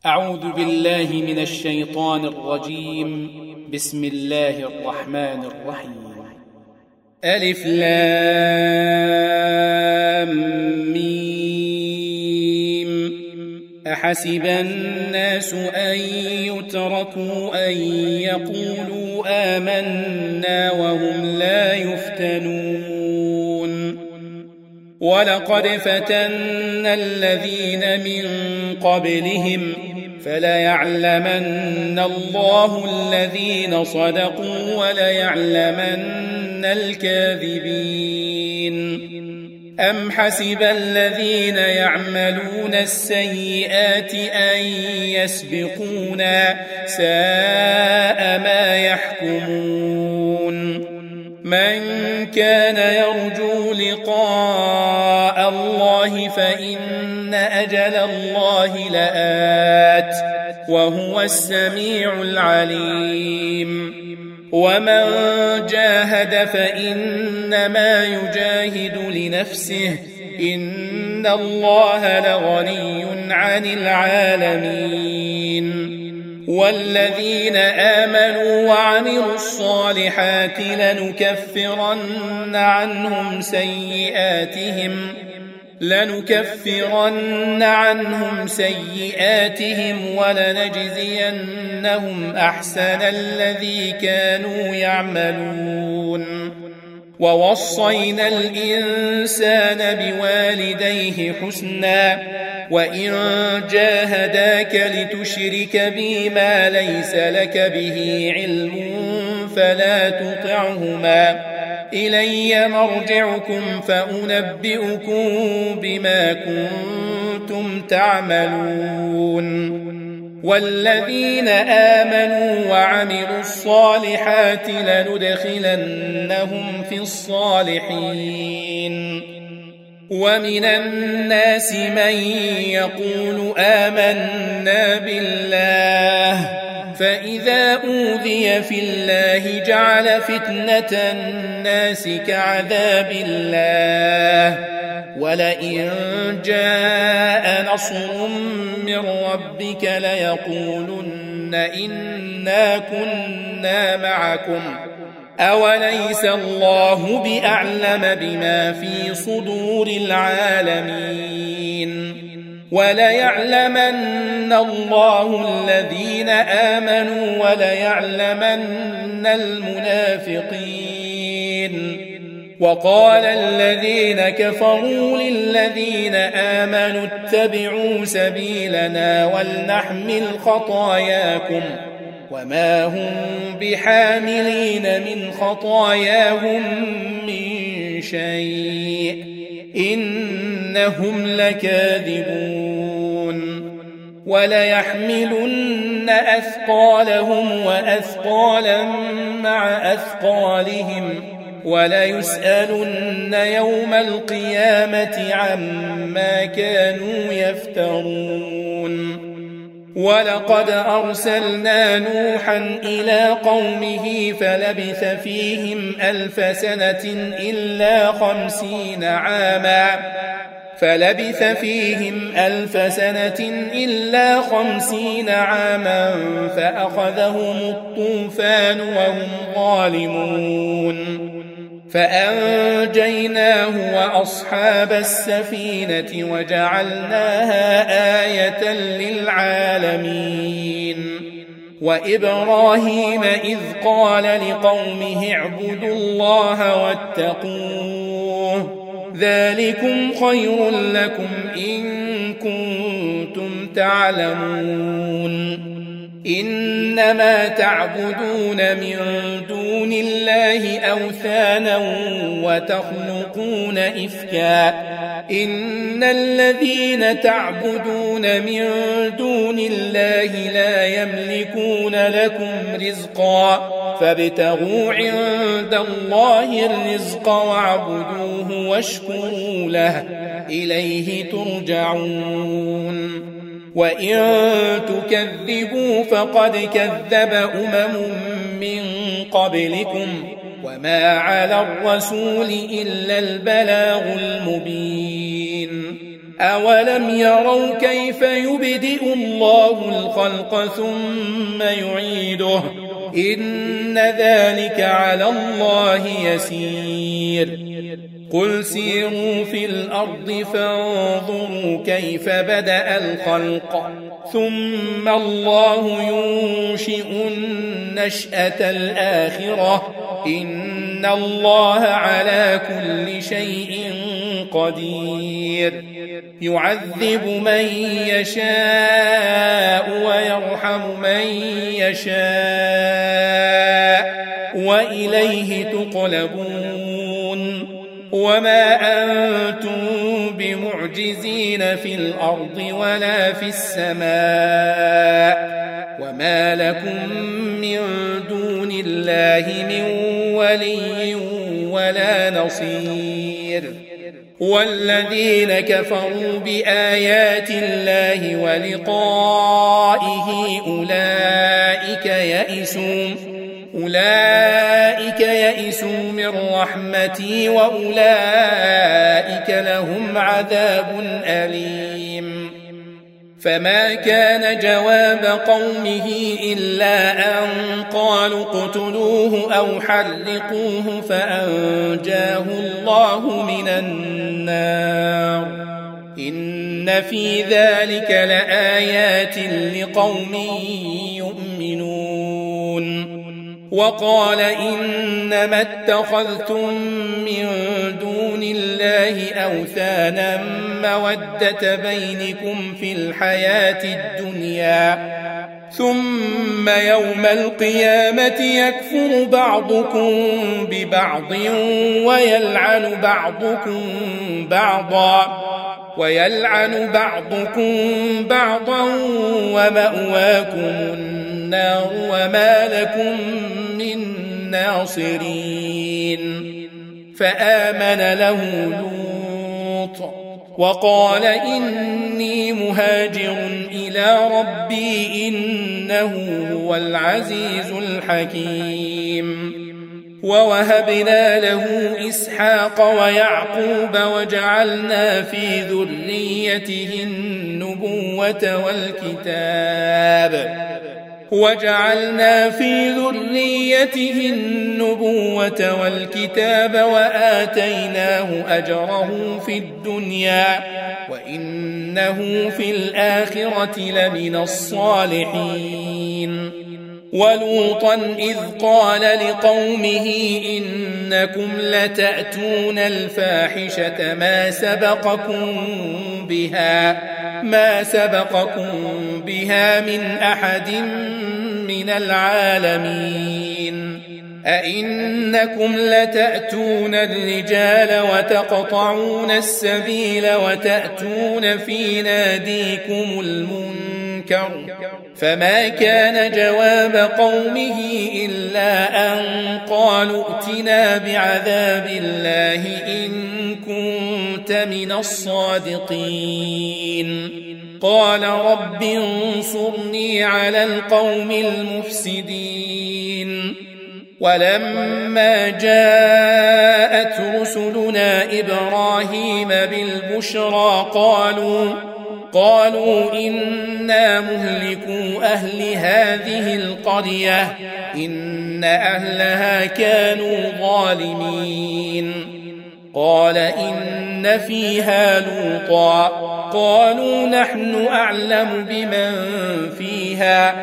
أعوذ بالله من الشيطان الرجيم. بسم الله الرحمن الرحيم. ألف لام ميم. أحسب الناس أن يتركوا أن يقولوا آمنا وهم لا يفتنون. ولقد فتنا الذين من قبلهم فليعلمن الله الذين صدقوا وليعلمن الكاذبين. أم حسب الذين يعملون السيئات أن يسبقونا ساء ما يحكمون. من كان يرجو لقاء الله فإن أجل الله لآت وهو السميع العليم. ومن جاهد فإنما يجاهد لنفسه إن الله لغني عن العالمين. والذين آمنوا وعملوا الصالحات لنكفرن عنهم سيئاتهم ولنجزينهم أحسن الذي كانوا يعملون. ووصينا الإنسان بوالديه حسنا وإن جاهداك لتشرك بي ما ليس لك به علم فلا تطعهما إلي مرجعكم فأنبئكم بما كنتم تعملون. والذين آمنوا وعملوا الصالحات لندخلنهم في الصالحين. ومن الناس من يقول آمنا بالله فإذا أوذي في الله جعل فتنة الناس كعذاب الله ولئن جاء نصر من ربك ليقولن إنا كنا معكم أوليس الله بأعلم بما في صدور العالمين. وليعلمن الله الذين آمنوا وليعلمن المنافقين. وقال الذين كفروا للذين آمنوا اتبعوا سبيلنا ولنحمل خطاياكم وما هم بحاملين من خطاياهم من شيء إنهم لكاذبون. وليحملن أثقالهم وأثقالا مع أثقالهم وليسألن يوم القيامة عما كانوا يفترون. ولقد أرسلنا نوحا إلى قومه فلبث فيهم 1000 سنة إلا 50 عاما فأخذهم الطوفان وهم ظالمون فأنجيناه وأصحاب السفينة وجعلناها آية للعالمين. وإبراهيم إذ قال لقومه اعبدوا الله واتقوه ذلكم خير لكم إن كنتم تعلمون. إنما تعبدون من دون الله أوثانا وتخلقون إفكا إن الذين تعبدون من دون الله لا يملكون لكم رزقا فابتغوا عند الله الرزق واعبدوه واشكروا له إليه ترجعون. وإن تكذبوا فقد كذب من قبلكم وما على الرسول إلا البلاغ المبين. أولم يروا كيف يبدئ الله الخلق ثم يعيده إن ذلك على الله يسير قل سيروا في الأرض فانظروا كيف بدأ الخلق ثم الله ينشئ النشأة الآخرة إن الله على كل شيء قدير يعذب من يشاء ويرحم من يشاء وإليه تقلبون وما أنتم بمعجزين في الأرض ولا في السماء وما لكم من دون الله من ولي ولا نصير والذين كفروا بآيات الله ولقائه أولئك يئسوا من رحمتي وأولئك لهم عذاب أليم فما كان جواب قومه إلا أن قالوا اقتلوه أو حرقوه فأنجاه الله من النار إن في ذلك لآيات لقوم يؤمنون وقال إنما اتخذتم من دون الله أوثانا مودة بينكم في الحياة الدنيا ثم يوم القيامة يكفر بعضكم ببعض ويلعن بعضكم بعضا ومأواكم النار وما لكم من ناصرين فآمن له لوط وقال إني مهاجر إلى ربي إنه هو العزيز الحكيم ووهبنا له إسحاق ويعقوب وجعلنا في ذريته النبوة والكتاب وآتيناه أجره في الدنيا وإنه في الآخرة لمن الصالحين ولوطا إذ قال لقومه إنكم لتأتون الفاحشة ما سبقكم بها من أحد من العالمين أئنكم لتأتون الرجال وتقطعون السبيل وتأتون في ناديكم المنكر فما كان جواب قومه إلا أن قالوا ائتنا بعذاب الله إن كنت من الصادقين قال رب انصرني على القوم المفسدين ولما جاءت رسلنا إبراهيم بالبشرى قالوا إنا مهلكو أهل هذه القرية إن أهلها كانوا ظالمين قال إن فيها لوطا قالوا نحن أعلم بمن فيها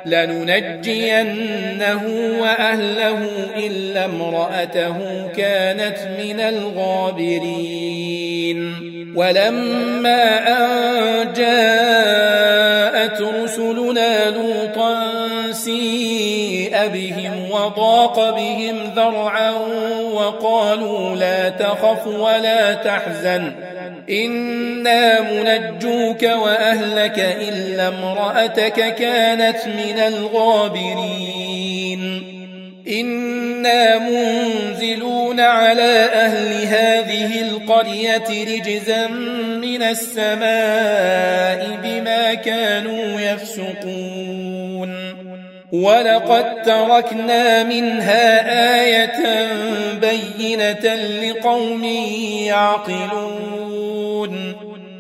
لننجينه وأهله إلا امرأته كانت من الغابرين ولما أن جاءت رسلنا لوطا سيء بهم وضاق بهم ذرعا وقالوا لا تخف ولا تحزن إنا منجوك وأهلك إلا امرأتك كانت من الغابرين إنا منزلون على أهل هذه القرية رجزا من السماء بما كانوا يفسقون ولقد تركنا منها آية بينة لقوم يعقلون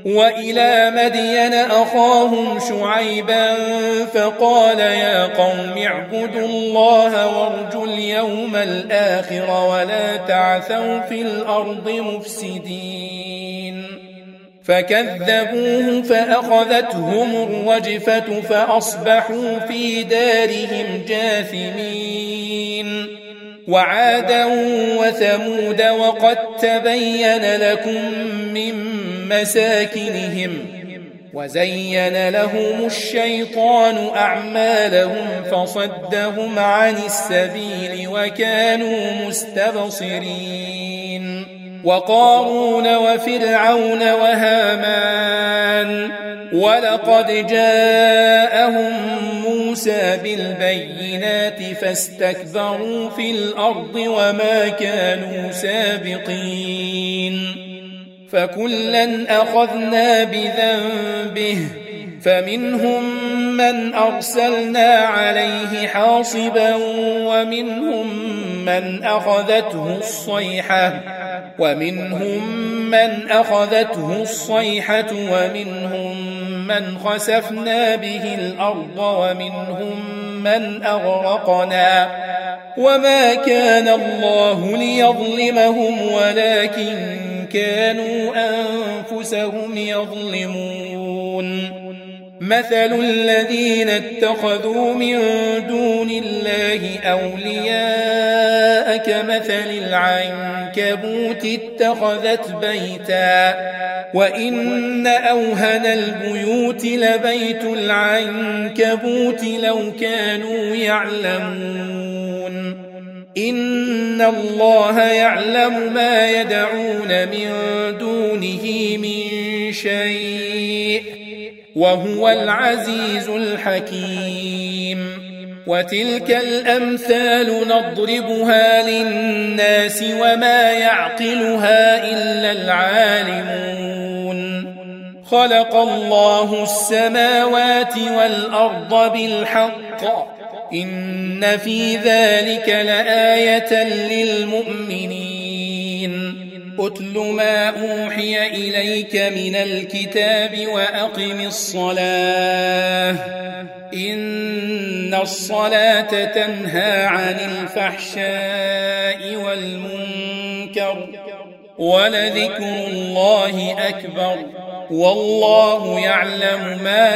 وإلى مدين أخاهم شعيبا فقال يا قوم اعبدوا الله وارجوا اليوم الآخر ولا تعثوا في الأرض مفسدين فكذبوه فأخذتهم الرجفة فأصبحوا في دارهم جاثمين وعادا وثمود وقد تبين لكم من مساكنهم وزين لهم الشيطان أعمالهم فصدهم عن السبيل وكانوا مستبصرين وقارون وفرعون وهامان ولقد جاءهم موسى بالبينات فاستكبروا في الأرض وما كانوا سابقين فكلا أخذنا بذنبه فمنهم من أرسلنا عليه حاصبا ومنهم من أخذته الصيحة ومنهم من خسفنا به الأرض ومنهم من أغرقنا وما كان الله ليظلمهم ولكن كانوا أنفسهم يظلمون مثل الذين اتخذوا من دون الله أولياء كمثل العنكبوت اتخذت بيتا وإن أوهن البيوت لبيت العنكبوت لو كانوا يعلمون إن الله يعلم ما يدعون من دونه من شيء وهو العزيز الحكيم وتلك الأمثال نضربها للناس وما يعقلها إلا العالمون خلق الله السماوات والأرض بالحق إن في ذلك لآية للمؤمنين أتل ما أوحي إليك من الكتاب وأقم الصلاة إن الصلاة تنهى عن الفحشاء والمنكر ولذكر الله أكبر والله يعلم ما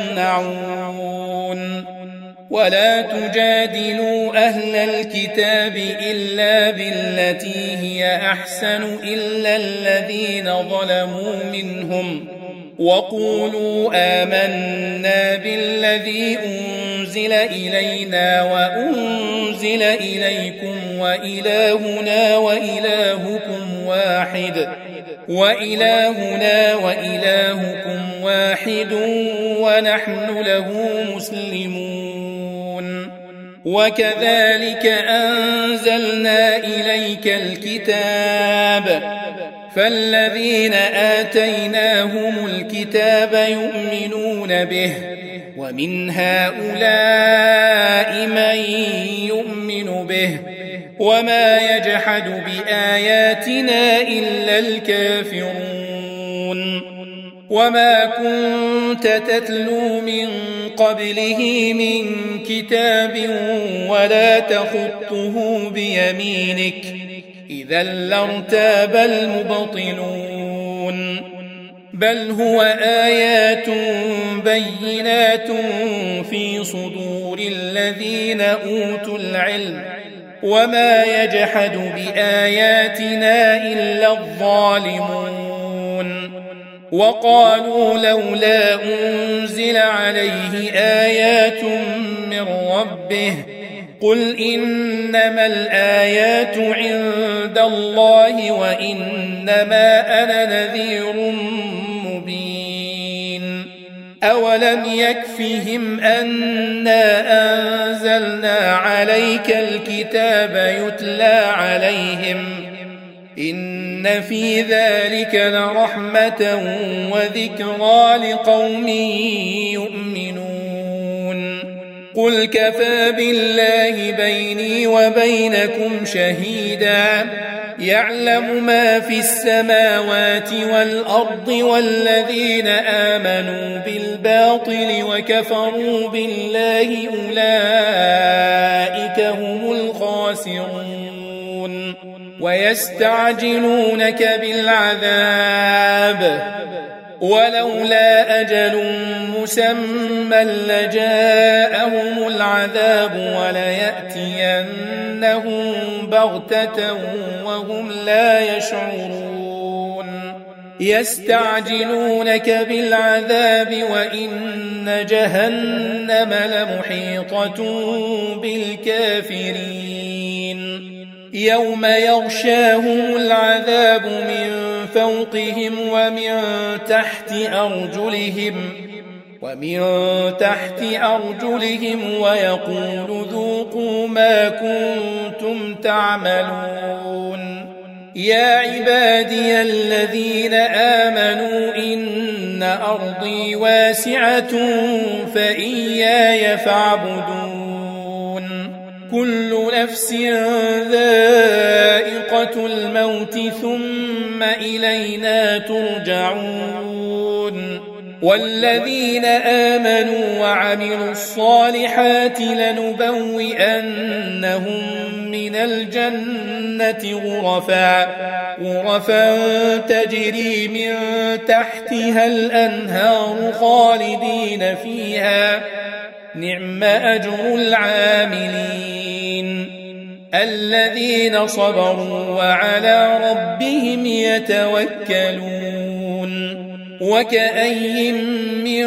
تصنعون ولا تجادلوا أهل الكتاب إلا بالتي هي أحسن إلا الذين ظلموا منهم وقولوا آمنا بالذي أنزل إلينا وأنزل إليكم وإلهنا وإلهكم واحد ونحن له مسلمون وكذلك أنزلنا إليك الكتاب فالذين آتيناهم الكتاب يؤمنون به ومن هؤلاء من يؤمن به وما يجحد بآياتنا إلا الكافرون وما كنت تتلو من قبله من كتاب ولا تخطه بيمينك إذا لارتاب المبطلون بل هو آيات بينات في صدور الذين أوتوا العلم وما يجحد بآياتنا إلا الظالمون وقالوا لولا أنزل عليه آيات من ربه قل إنما الآيات عند الله وإنما أنا نذير مبين أولم يكفهم أنا أنزلنا عليك الكتاب يتلى عليهم إن في ذلك لرحمة وذكرى لقوم يؤمنون قل كفى بالله بيني وبينكم شهيدا يعلم ما في السماوات والأرض والذين آمنوا بالباطل وكفروا بالله أولئك هم الخاسرون ويستعجلونك بالعذاب ولولا أجل مسمى لجاءهم العذاب وليأتينهم بغتة وهم لا يشعرون يستعجلونك بالعذاب وإن جهنم لمحيطة بالكافرين يوم يغشاهم العذاب من فوقهم ومن تحت أرجلهم ويقول ذوقوا ما كنتم تعملون يا عبادي الذين آمنوا إن أرضي واسعة فإياي فاعبدون كل نفس ذائقة الموت ثم إلينا ترجعون والذين آمنوا وعملوا الصالحات لنبوئنهم من الجنة غرفا تجري من تحتها الأنهار خالدين فيها نعم أجر العاملين الذين صبروا وعلى ربهم يتوكلون وكأي من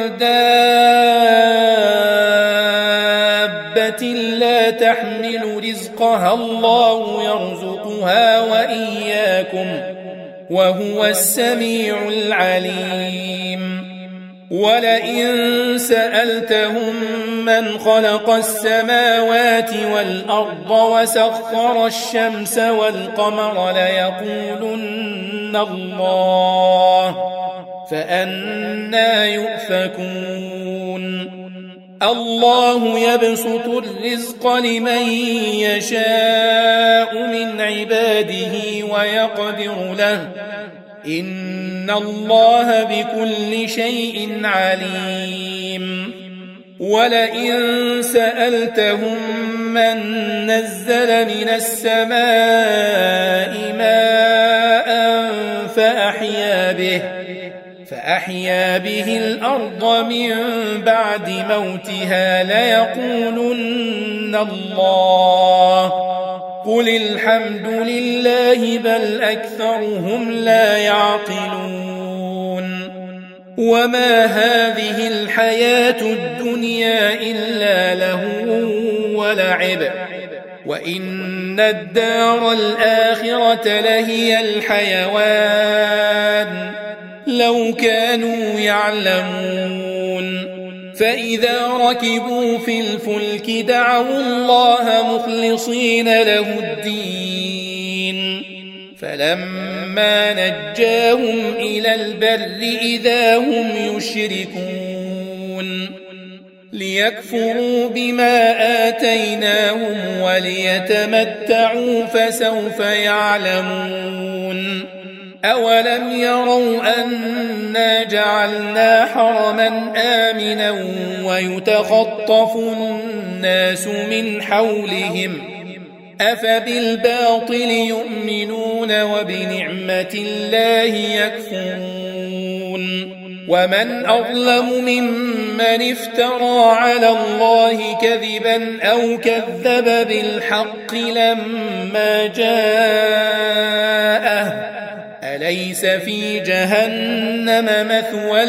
دابة لا تحمل رزقها الله يرزقها وإياكم وهو السميع العليم ولئن سألتهم من خلق السماوات والأرض وسخر الشمس والقمر ليقولن الله فأنى يؤفكون الله يبسط الرزق لمن يشاء من عباده ويقدر له إن الله بكل شيء عليم ولئن سألتهم من نزل من السماء ماء فأحيا به الأرض من بعد موتها ليقولن الله قل الحمد لله بل أكثرهم لا يعقلون وما هذه الحياة الدنيا إلا لهو ولعب وإن الدار الآخرة لهي الحيوان لو كانوا يعلمون فإذا ركبوا في الفلك دعوا الله مخلصين له الدين فلما نجاهم إلى البر إذا هم يشركون ليكفروا بما آتيناهم وليتمتعوا فسوف يعلمون أولم يروا أنا جعلنا حرما آمنا ويتخطف الناس من حولهم أفبالباطل يؤمنون وبنعمة الله يكفرون ومن أظلم ممن افترى على الله كذبا أو كذب بالحق لما جاءه أليس في جهنم مثوى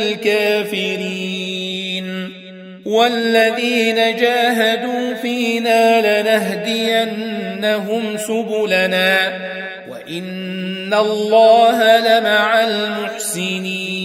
للكافرين والذين جاهدوا فينا لنهدينهم سبلنا وإن الله لمع المحسنين